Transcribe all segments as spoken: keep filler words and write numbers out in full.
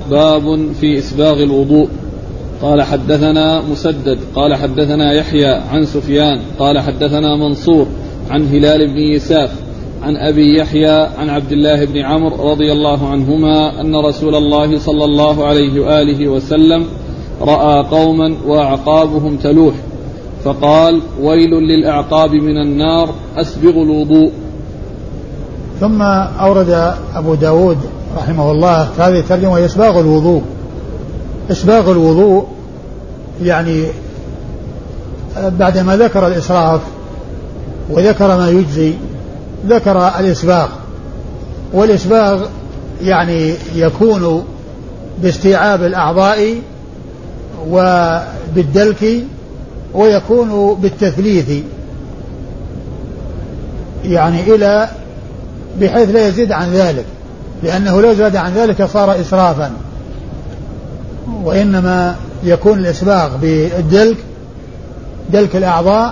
باب في إسباغ الوضوء. قال حدثنا مسدد قال حدثنا يحيى عن سفيان قال حدثنا منصور عن هلال بن يساف عن أبي يحيى عن عبد الله بن عمرو رضي الله عنهما أن رسول الله صلى الله عليه وآله وسلم رأى قوما وأعقابهم تلوح فقال ويل للأعقاب من النار أسبغ الوضوء. ثم أورد أبو داود رحمه الله هذه الترجمة إسباغ الوضوء. إسباغ الوضوء يعني بعدما ذكر الإسراف وذكر ما يجزي ذكر الإسباغ. والإسباغ يعني يكون باستيعاب الأعضاء وبالدلك ويكون بالتثليث يعني إلى بحيث لا يزيد عن ذلك، لأنه لو زاد عن ذلك صار إسرافا. وإنما يكون الإسباغ بالدلك دلك الأعضاء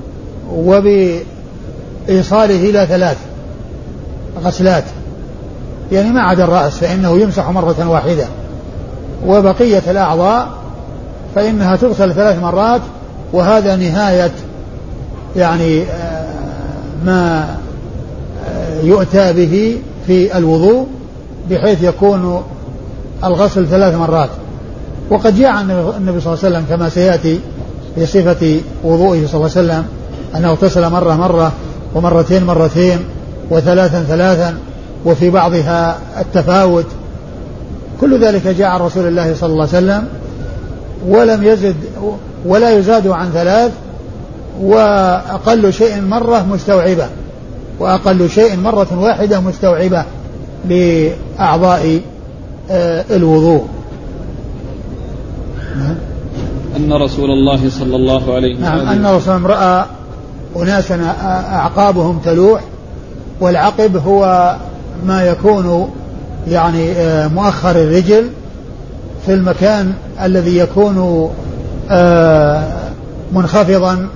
وبإيصاله إلى ثلاث غسلات، يعني ما عدا الرأس فإنه يمسح مرة واحدة، وبقية الأعضاء فإنها تغسل ثلاث مرات. وهذا نهاية يعني ما يؤتى به في الوضوء بحيث يكون الغسل ثلاث مرات. وقد جاء عن النبي صلى الله عليه وسلم كما سيأتي في صفة وضوئه صلى الله عليه وسلم أنه اغتسل مرة مرة ومرتين مرتين وثلاثا ثلاثا وفي بعضها التفاوت. كل ذلك جاء عن رسول الله صلى الله عليه وسلم ولم يزد ولا يزاد عن ثلاث، وأقل شيء مرة مستوعبة وأقل شيء مرة واحدة مستوعبة لأعضاء الوضوء. أن رسول الله صلى الله عليه وسلم نعم أن رسول الله رأى أناسا أعقابهم تلوح. والعقب هو ما يكون يعني مؤخر الرجل في المكان الذي يكون منخفضا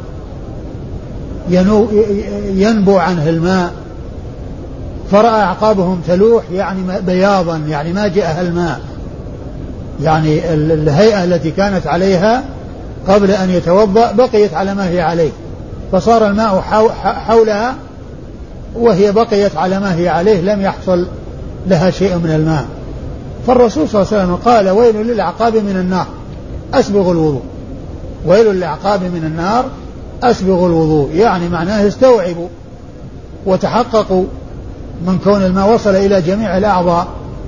ينبو عنه الماء، فرأى أعقابهم تلوح يعني بياضا يعني ما جاءها الماء، يعني الهيئة التي كانت عليها قبل أن يتوضأ بقيت على ما هي عليه، فصار الماء حولها وهي بقيت على ما هي عليه لم يحصل لها شيء من الماء. فالرسول صلى الله عليه وسلم قال ويل للأعقاب من النار أسبغ الوضوء. ويل للأعقاب من النار أسبغ الوضوء، يعني معناه استوعبوا وتحققوا من كون الماء وصل إلى جميع الأعضاء،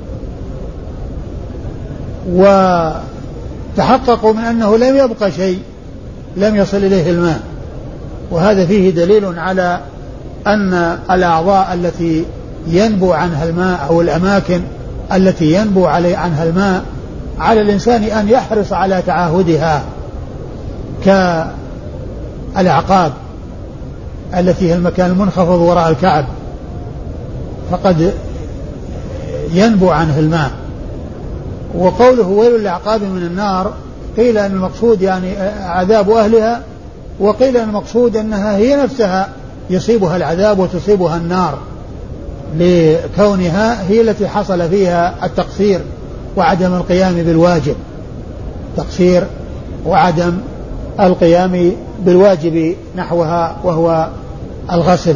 وتحققوا من أنه لم يبقى شيء لم يصل إليه الماء. وهذا فيه دليل على أن الأعضاء التي ينبو عنها الماء أو الأماكن التي ينبو علي عنها الماء على الإنسان أن يحرص على تعاهدها، كالأعقاب التي هي المكان المنخفض وراء الكعب فقد ينبو عنه الماء. وقوله ويل للأعقاب من النار قيل أن المقصود يعني عذاب أهلها، وقيل أن المقصود أنها هي نفسها يصيبها العذاب وتصيبها النار لكونها هي التي حصل فيها التقصير وعدم القيام بالواجب، تقصير وعدم القيام بالواجب نحوها وهو الغسل.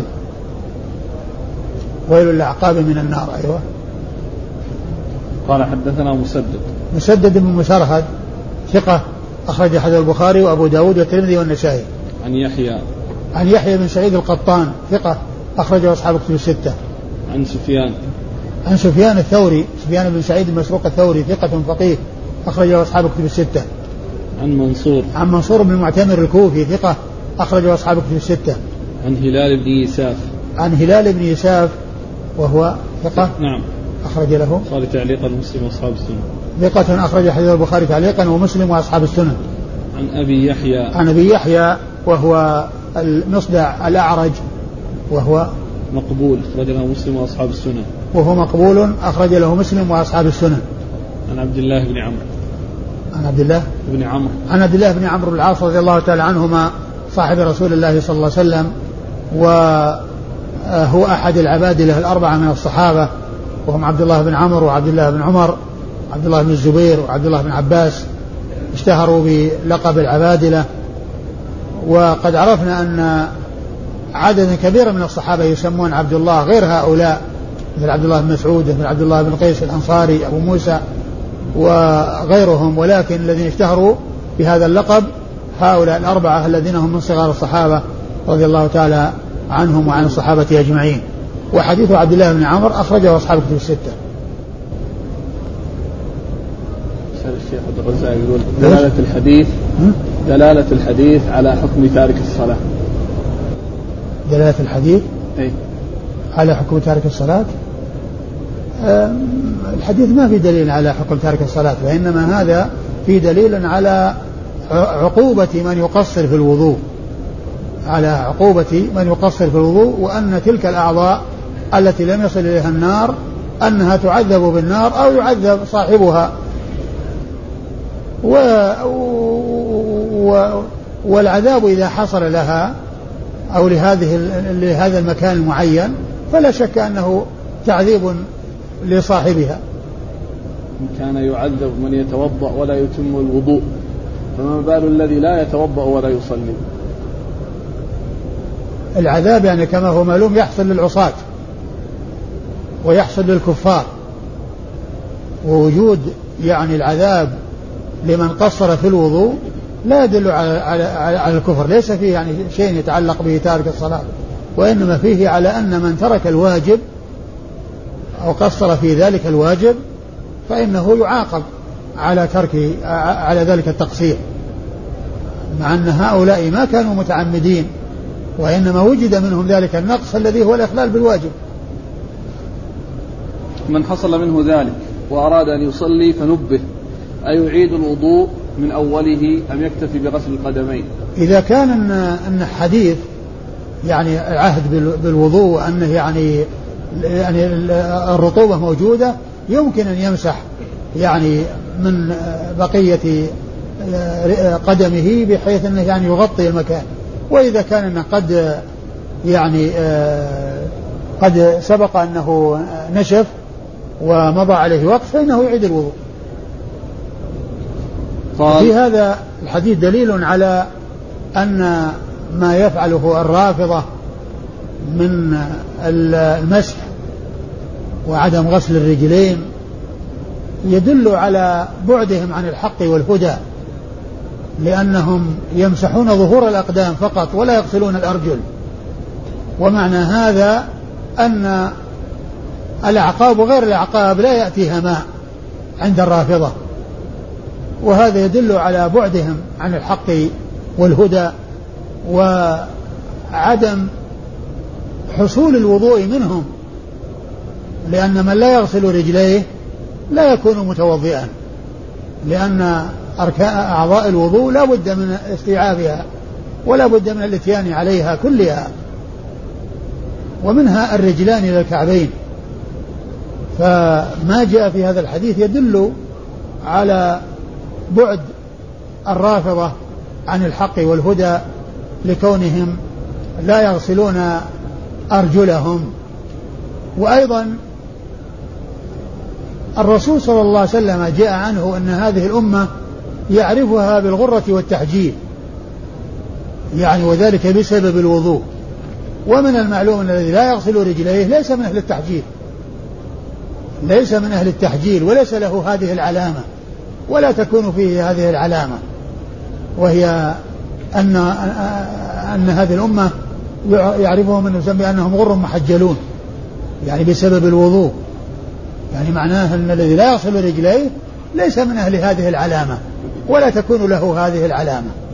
ويل للأعقاب من النار. أيوة. قال حدثنا مسدد مسدد بن مسرهد ثقة أخرج حديث البخاري وأبو داود والترمذي والنسائي. عن يحيى عن يحيى بن سعيد القطان ثقة أخرجه أصحاب كتب الستة. عن سفيان عن سفيان الثوري سفيان بن سعيد المسروق الثوري ثقة فقيه أخرجه أصحاب كتب الستة. عن منصور عن منصور بن المعتمر الكوفي ثقة أخرجه أصحاب كتب الستة. عن هلال بن يساف عن هلال بن يساف وهو ثقة نعم أخرج له البخاري تعليقا ومسلم وأصحاب السنن. ثقة أخرج حديث البخاري تعليقا ومسلم وأصحاب السنن. عن أبي يحيى عن أبي يحيى وهو المصدع الأعرج وهو مقبول أخرج له مسلم وأصحاب السنن. وهو مقبول أخرج له مسلم وأصحاب السنن. عن عبد الله بن عمرو عن عبد الله بن عمرو عن عبد الله بن عمرو بن العاص رضي الله تعالى عنهما صاحب رسول الله صلى الله عليه وسلم، وهو أحد العبادلة الأربعة من الصحابة، وهم عبد الله بن عمرو وعبد الله بن عمر عبد الله بن الزبير وعبد الله بن عباس اشتهروا بلقب العبادلة. وقد عرفنا أن عددا كبيرا من الصحابة يسمون عبد الله غير هؤلاء، مثل عبد الله بن مسعود، مثل عبد الله بن قيس الأنصاري، أبو موسى وغيرهم، ولكن الذين اشتهروا بهذا اللقب هؤلاء الأربعة الذين هم من صغار الصحابة رضي الله تعالى عنهم وعن الصحابة أجمعين. وحديث عبد الله بن عمر أخرجه أصحاب الكتب الستة. الشيخ عبد الرزاق يقول دلالة الحديث دلالة الحديث على حكم تارك الصلاة. دلالة الحديث أي على حكم تارك الصلاة. الحديث ما في دليل على حكم تارك الصلاة، وإنما هذا في دليل على عقوبة من يقصر في الوضوء، على عقوبة من يقصر في الوضوء، وأن تلك الأعضاء التي لم يصل إليها النار أنها تعذب بالنار أو يعذب صاحبها. و... و... والعذاب إذا حصل لها أو لهذه لهذا المكان المعين فلا شك أنه تعذيب لصاحبها. كان يعذب من يتوضأ ولا يتم الوضوء، فما بال الذي لا يتوضأ ولا يصلي؟ العذاب يعني كما هو معلوم يحصل للعصاة ويحصل للكفار، ووجود يعني العذاب لمن قصر في الوضوء لا يدل على, على, على الكفر، ليس فيه يعني شيء يتعلق به تارك الصلاة، وإنما فيه على أن من ترك الواجب أو قصر في ذلك الواجب فإنه يعاقب على ترك على ذلك التقصير، مع أن هؤلاء ما كانوا متعمدين، وإنما وجد منهم ذلك النقص الذي هو الإخلال بالواجب. من حصل منه ذلك وأراد أن يصلي فنبه أيعيد الوضوء من أوله أم يكتفي بغسل القدمين؟ إذا كان أن, أن حديث يعني عهد بالوضوء وأنه يعني يعني الرطوبة موجودة يمكن أن يمسح يعني من بقية قدمه بحيث أنه يعني يغطي المكان. وإذا كان أنه قد يعني قد سبق أنه نشف ومضى عليه وقت فإنه يعيد الوضوء. في هذا الحديث دليل على أن ما يفعله الرافضة من المسح وعدم غسل الرجلين يدل على بعدهم عن الحق والهدى، لأنهم يمسحون ظهور الأقدام فقط ولا يغسلون الأرجل. ومعنى هذا أن الأعقاب وغير الأعقاب لا يأتيها ماء عند الرافضة، وهذا يدل على بعدهم عن الحق والهدى وعدم حصول الوضوء منهم، لأن من لا يغسل رجليه لا يكون متوضئا، لأن أركان أعضاء الوضوء لا بد من استيعابها ولا بد من الاتيان عليها كلها، ومنها الرجلان إلى الكعبين. فما جاء في هذا الحديث يدل على بعد الرافضة عن الحق والهدى لكونهم لا يغسلون أرجلهم. وأيضا الرسول صلى الله عليه وسلم جاء عنه أن هذه الأمة يعرفها بالغرة والتحجيل، يعني وذلك بسبب الوضوء. ومن المعلوم أن الذي لا يغسل رجليه ليس من أهل التحجيل، ليس من أهل التحجيل وليس له هذه العلامة ولا تكون فيه هذه العلامة، وهي أن أن هذه الأمة يعرفهم من يسمى أنهم غر محجلون، يعني بسبب الوضوء، يعني معناه أن الذي لا يغسل رجليه ليس من أهل هذه العلامة ولا تكون له هذه العلامة.